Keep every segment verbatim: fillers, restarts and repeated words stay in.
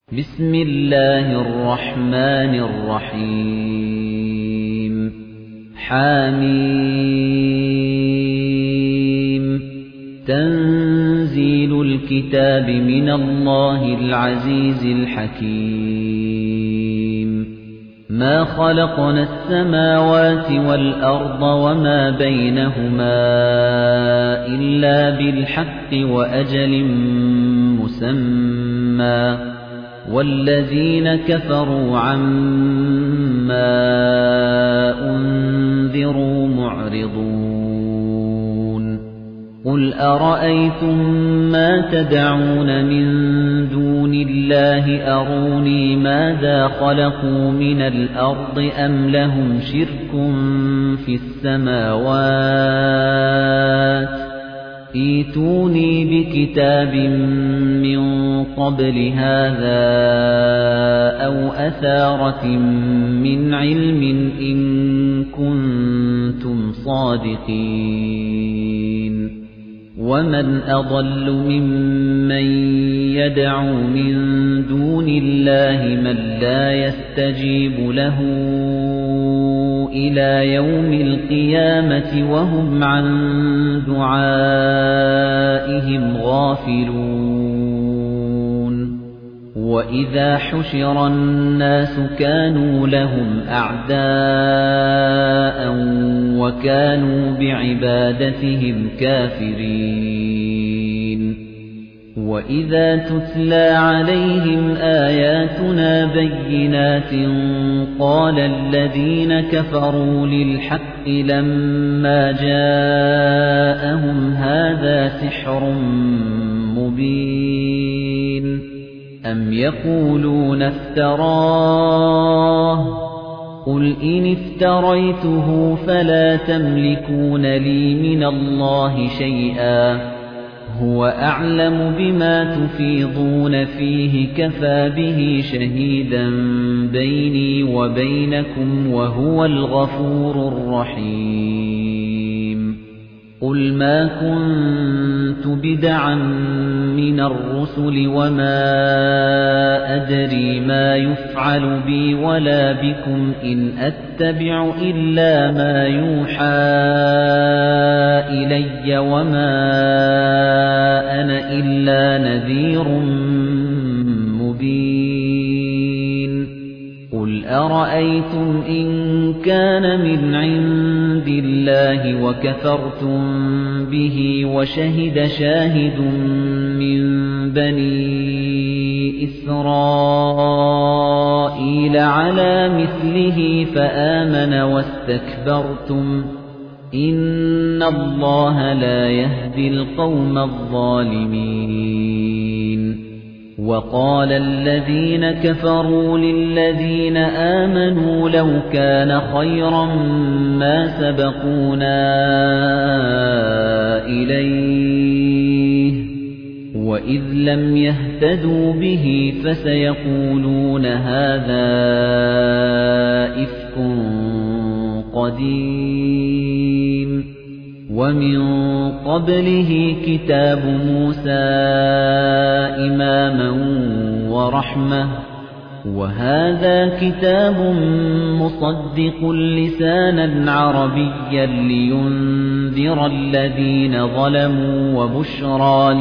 بسم الله الرحمن الرحيم حميم تنزيل الكتاب من الله العزيز الحكيم ما خلقنا السماوات والأرض وما بينهما إلا بالحق وأجل مسمى والذين كفروا عما أنذروا معرضون قل أرأيتم ما تدعون من دون الله أروني ماذا خلقوا من الأرض أم لهم شرك في السماوات ائتوني بكتاب من قبل هذا أو أثارة من علم إن كنتم صادقين ومن أضل ممن يدعو من دون الله من لا يستجيب له إلى يوم القيامة وهم عن دعائهم غافلون وإذا حشر الناس كانوا لهم أعداء وكانوا بعبادتهم كافرين وَإِذَا تُتْلَى عَلَيْهِمْ آيَاتُنَا بَيِّنَاتٍ قَالَ الَّذِينَ كَفَرُوا لِلْحَقِّ لَمَّا جَاءَهُمْ هَذَا سِحْرٌ مُبِينٌ أَمْ يَقُولُونَ افْتَرَاهُ قُلْ إِنِ افْتَرَيْتُهُ فَلَا تَمْلِكُونَ لِي مِنَ اللَّهِ شَيْئًا هُوَ أَعْلَمُ بِمَا تُفِيضُونَ فِيهِ كَفَى بِهِ شَهِيدًا بَيْنِي وَبَيْنَكُمْ وَهُوَ الْغَفُورُ الرَّحِيمُ قُلْ مَا كُنتُ بِدْعًا مِنَ الرُّسُلِ وَمَا أَدْرِي مَا يُفْعَلُ بِي وَلَا بِكُمْ إِنْ أَتَّبِعُ إِلَّا مَا يُوحَى إِلَيَّ وَمَا أَنَا إِلَّا نَذِيرٌ مُبِينٌ قُلْ أَرَأَيْتُمْ إِن كَانَ مِنْ عِندِ اللَّهِ وَكَفَرْتُم بِهِ وَشَهِدَ شَاهِدٌ مِّن بَنِي إِسْرَائِيلَ عَلَى مِثْلِهِ فَآمَنَ وَاسْتَكْبَرْتُمْ إِنَّ اللَّهَ لَا يَهْدِي الْقَوْمَ الظَّالِمِينَ وَقَالَ الَّذِينَ كَفَرُوا لِلَّذِينَ آمَنُوا لَوْ كَانَ خَيْرًا مَا سَبَقُونَا إِلَيْهِ وَإِذْ لَمْ يَهْتَدُوا بِهِ فَسَيَقُولُونَ هَذَا إِفْكٌ قَدِيمٌ وَمِن قَبْلِهِ كِتَابُ مُوسَى إِمَامًا وَرَحْمَةً وَهَذَا كِتَابٌ مُصَدِّقٌ لِسَانًا عَرَبِيًّا لِيُنذِرَ الَّذِينَ ظَلَمُوا وَبُشْرَى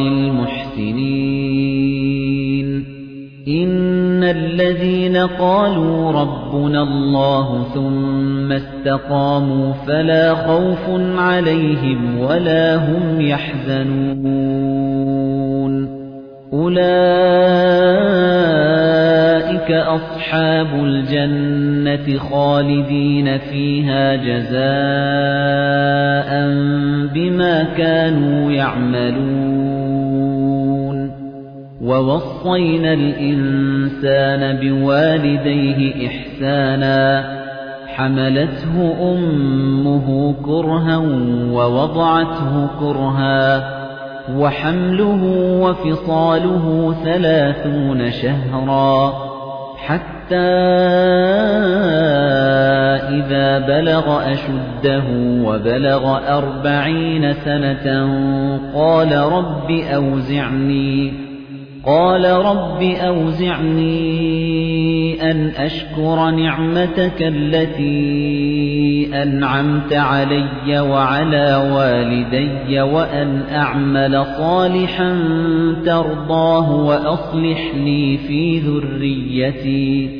لِلْمُحْسِنِينَ إِنَّ الَّذِينَ قَالُوا رَبُّنَا اللَّهُ ثُمَّ اسْتَقَامُوا فَلَا خَوْفٌ عَلَيْهِمْ وَلَا هُمْ يَحْزَنُونَ أُولَئِكَ أَصْحَابُ الْجَنَّةِ خَالِدِينَ فِيهَا جَزَاءً بِمَا كَانُوا يَعْمَلُونَ وَوَصَّيْنَا الْإِنسَانَ بِوَالِدَيْهِ إِحْسَانًا حَمَلَتْهُ أُمُّهُ كُرْهًا وَوَضَعَتْهُ كُرْهًا وَحَمْلُهُ وَفِصَالُهُ ثَلَاثُونَ شَهْرًا حَتَّى إِذَا بَلَغَ أَشُدَّهُ وَبَلَغَ أَرْبَعِينَ سَنَةً قَالَ رَبِّ أَوْزِعْنِي قَالَ رَبِّ أَوْزِعْنِي أَنْ أَشْكُرَ نِعْمَتَكَ الَّتِي أَنْعَمْتَ عَلَيَّ وَعَلَى وَالِدَيَّ وَأَنْ أَعْمَلَ صَالِحًا تَرْضَاهُ وَأَصْلِحْ لِي فِي ذُرِّيَّتِي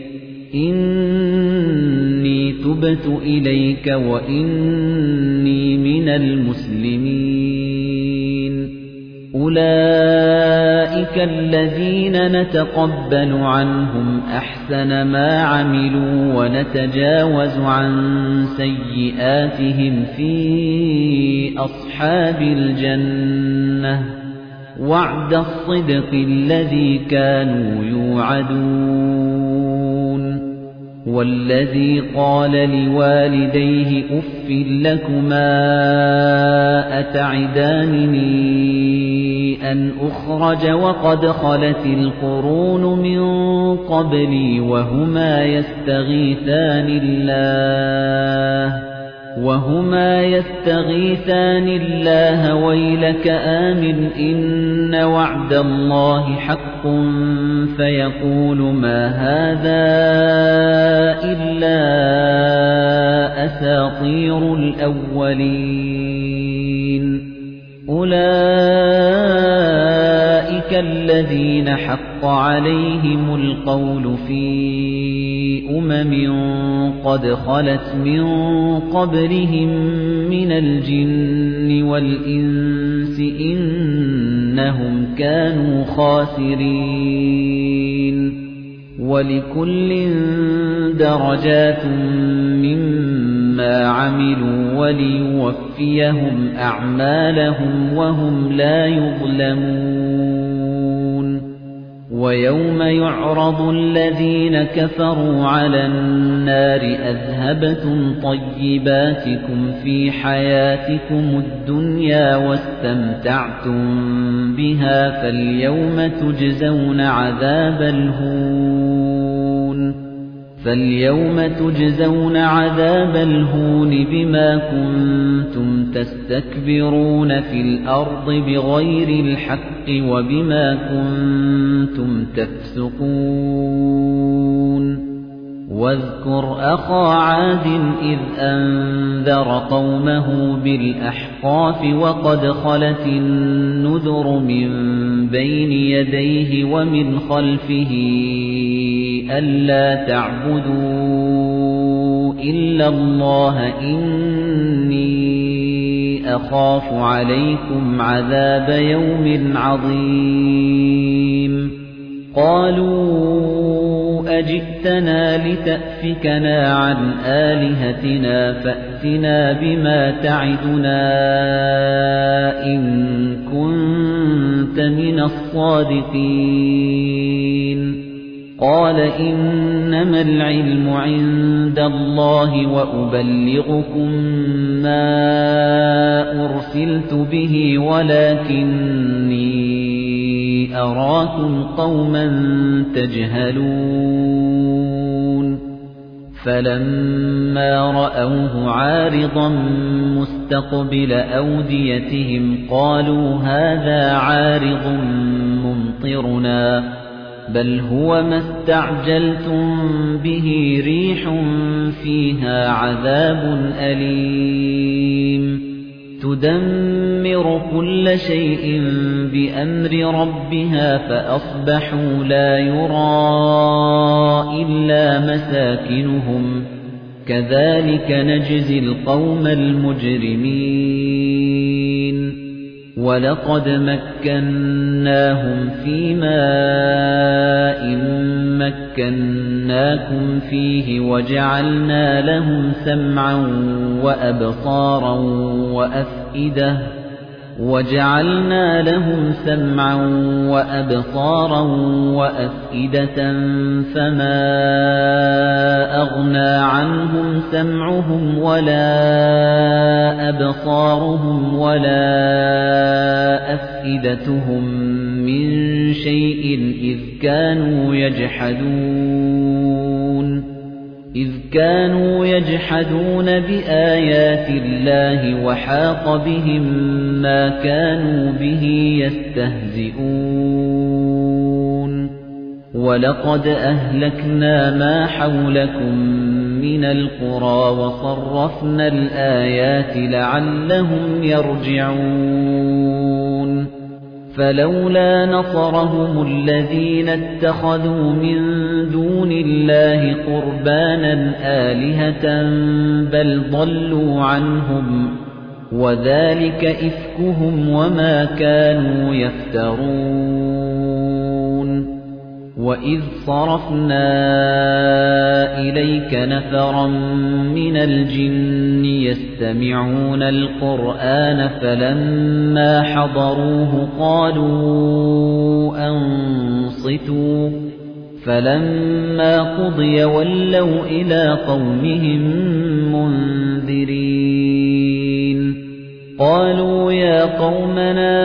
إِنِّي تُبْتُ إِلَيْكَ وَإِنِّي مِنَ الْمُسْلِمِينَ أُولَئِكَ الَّذِينَ نَتَقَبَّلُ عَنْهُمْ أَحْسَنَ مَا عَمِلُوا وَنَتَجَاوَزُ عَن سَيِّئَاتِهِمْ فِي أَصْحَابِ الْجَنَّةِ وَعْدَ الصِّدْقِ الَّذِي كَانُوا يُوعَدُونَ وَالَّذِي قَالَ لِوَالِدَيْهِ أُفٍّ لَّكُمَا أَتَعِدَانِنِي أَنْ أُخْرَجَ وَقَدْ خَلَتِ الْقُرُونُ مِن قَبْلِي وَهُمَا يَسْتَغِيثَانِ اللَّهَ وَهُمَا يَسْتَغِيثَانِ اللَّهَ وَيْلَكَ آمِنْ إِنَّ وَعْدَ اللَّهِ حَقٌّ فَيَقُولُ مَا هَذَا إِلَّا أَسَاطِيرُ الْأَوَّلِينَ أُولَئِكَ الَّذِينَ حَقَّ عَلَيْهِمُ الْقَوْلُ فِي أُمَمٍ قَدْ خَلَتْ مِن قَبْلِهِم مِّنَ الْجِنِّ وَالْإِنسِ إِنَّهُمْ كَانُوا خَاسِرِينَ وَلِكُلٍّ دَرَجَاتٌ مِّمَّا عَمِلُوا وَلِيُوَفِّيَهُمْ أَعْمَالَهُمْ وَهُمْ لَا يُظْلَمُونَ وَيَوْمَ يُعْرَضُ الَّذِينَ كَفَرُوا عَلَى النَّارِ أَذْهَبْتُمْ طَيِّبَاتِكُمْ فِي حَيَاتِكُمُ الدُّنْيَا وَاسْتَمْتَعْتُمْ بِهَا فَالْيَوْمَ تُجْزَوْنَ عَذَابَ الْهُونِ فَالْيَوْمَ تُجْزَوْنَ عَذَابَ الْهُونِ بِمَا كُنتُمْ تَسْتَكْبِرُونَ فِي الْأَرْضِ بِغَيْرِ الْحَقِّ وَبِمَا كُنتُمْ تَفْسُقُونَ وَاذْكُرْ أَخَا عَادٍ إِذْ أَنذَرَ قَوْمَهُ بِالْأَحْقَافِ وَقَدْ خَلَتِ النُّذُرُ مِن بَيْنِ يَدَيْهِ وَمِنْ خَلْفِهِ أَلَّا تَعْبُدُوا إِلَّا اللَّهَ إِنِّي أَخَافُ عَلَيْكُمْ عَذَابَ يَوْمٍ عَظِيمٍ قَالُوا أَجِئْتَنَا لِتَأْفِكَنَا عَنْ آلِهَتِنَا فَأْتِنَا بِمَا تَعِدُنَا إِن كُنتَ مِنَ الصَّادِقِينَ قَالَ إِنَّمَا الْعِلْمُ عِندَ اللَّهِ وَأُبَلِّغُكُم مَّا أُرْسِلْتُ بِهِ وَلَكِنِّي أَرَاكُمْ قَوْمًا تَجْهَلُونَ فَلَمَّا رَأَوْهُ عَارِضًا مُسْتَقْبِلَ أَوْدِيَتِهِمْ قَالُوا هَذَا عَارِضٌ مُمْطِرُنَا بَلْ هُوَ مَا اسْتَعْجَلْتُم بِهِ رِيحٌ فِيهَا عَذَابٌ أَلِيمٌ تُدَمِّرُ كُلَّ شَيْءٍ بِأَمْرِ رَبِّهَا فَأَصْبَحُوا لَا يُرَىٰ إِلَّا مَسَاكِنُهُمْ كَذَلِكَ نَجْزِي الْقَوْمَ الْمُجْرِمِينَ وَلَقَدْ مَكَّنَّاهُمْ فِي مَاءٍ مَّكَّنَّاكُمْ فِيهِ وَجَعَلْنَا لَهُمْ سَمْعًا وَأَبْصَارًا وَأَفْئِدَةً وَجَعَلْنَا لَهُمْ سَمْعًا وَأَبْصَارًا وَأَفْئِدَةً فَمَا أَغْنَى عَنْهُمْ سَمْعُهُمْ وَلَا أَبْصَارُهُمْ وَلَا أَفْئِدَتُهُم مِّن شَيْءٍ إِذْ كَانُوا يَجْحَدُونَ إِذْ كَانُوا يَجْحَدُونَ بِآيَاتِ اللَّهِ وَحَاقَ بِهِم مَّا كَانُوا بِهِ يَسْتَهْزِئُونَ وَلَقَدْ أَهْلَكْنَا مَا حَوْلَكُمْ مِنَ الْقُرَى وَصَرَّفْنَا الْآيَاتِ لَعَلَّهُمْ يَرْجِعُونَ فَلَوْلَا نَصَرَهُمُ الَّذِينَ اتَّخَذُوا مِن دُونِ اللَّهِ قُرْبَانًا آلِهَةً بَلْ ضَلُّوا عَنْهُمْ وَذَلِكَ إِفْكُهُمْ وَمَا كَانُوا يَفْتَرُونَ وَإِذْ صَرَفْنَا إِلَيْكَ نَفَرًا مِنَ الْجِنِّ يَسْتَمِعُونَ الْقُرْآنَ فَلَمَّا حَضَرُوهُ قَالُوا أَنصِتُوا فَلَمَّا قُضِيَ وَلَّوْا إِلَى قَوْمِهِم مُنذِرِينَ قَالُوا يَا قَوْمَنَا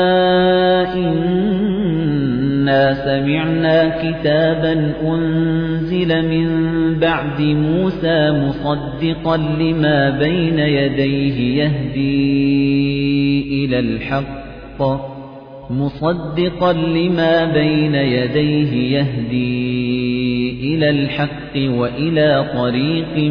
إِنَّا سَمِعْنَا كِتَابًا أُنزِلَ مِن بَعْدِ مُوسَى مُصَدِّقًا لِّمَا بَيْنَ يَدَيْهِ يَهْدِي إِلَى الْحَقِّ مُصَدِّقًا لِّمَا بَيْنَ يَدَيْهِ يَهْدِي إِلَى الْحَقِّ وَإِلَى طَرِيقٍ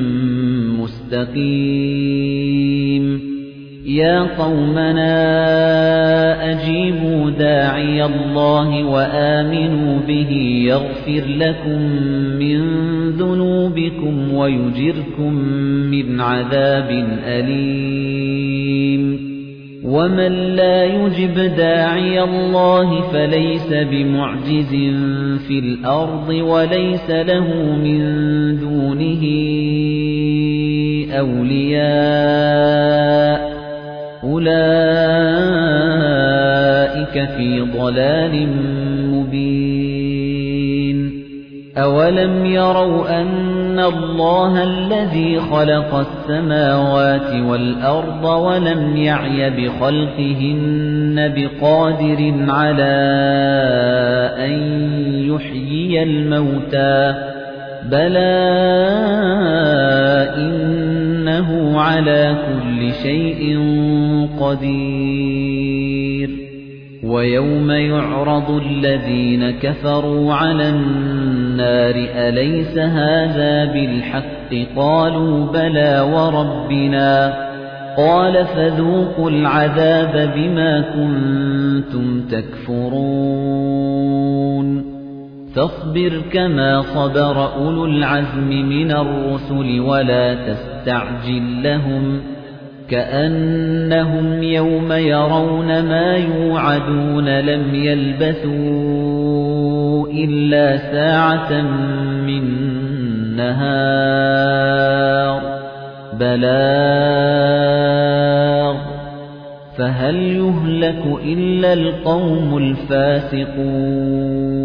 مُسْتَقِيمٍ يَا قَوْمَنَا أَجِيبُوا دَاعِيَ اللَّهِ وَآمِنُوا بِهِ يَغْفِرْ لَكُم مِّن ذُنُوبِكُمْ وَيُجِرْكُم مِّنْ عَذَابٍ أَلِيمٍ وَمَن لَّا يُجِبْ دَاعِيَ اللَّهِ فَلَيْسَ بِمُعْجِزٍ فِي الْأَرْضِ وَلَيْسَ لَهُ مِن دُونِهِ أَوْلِيَاءُ أُولَئِكَ فِي ضَلَالٍ مُبِينٍ أَوَلَمْ يَرَوْا أَنَّ اللَّهَ الَّذِي خَلَقَ السَّمَاوَاتِ وَالْأَرْضَ وَلَمْ يَعْيَ بِخَلْقِهِنَّ بِقَادِرٍ عَلَىٰ أَن يُحْيِيَ الْمَوْتَىٰ بَلَىٰ إِنَّهُ عَلَىٰ كُلِّ شَيْءٍ قَدِيرٌ وَيَوْمَ يُعْرَضُ الَّذِينَ كَفَرُوا عَلَى النَّارِ أَلَيْسَ هَٰذَا بِالْحَقِّ قَالُوا بَلَىٰ وَرَبِّنَا قَالَ فَذُوقُوا الْعَذَابَ بِمَا كُنتُمْ تَكْفُرُونَ فاصبر كما صبر أولو العزم من الرسل ولا تستعجل لهم كأنهم يوم يرون ما يوعدون لم يلبثوا إلا ساعة من نهار بلاغ فهل يهلك إلا القوم الفاسقون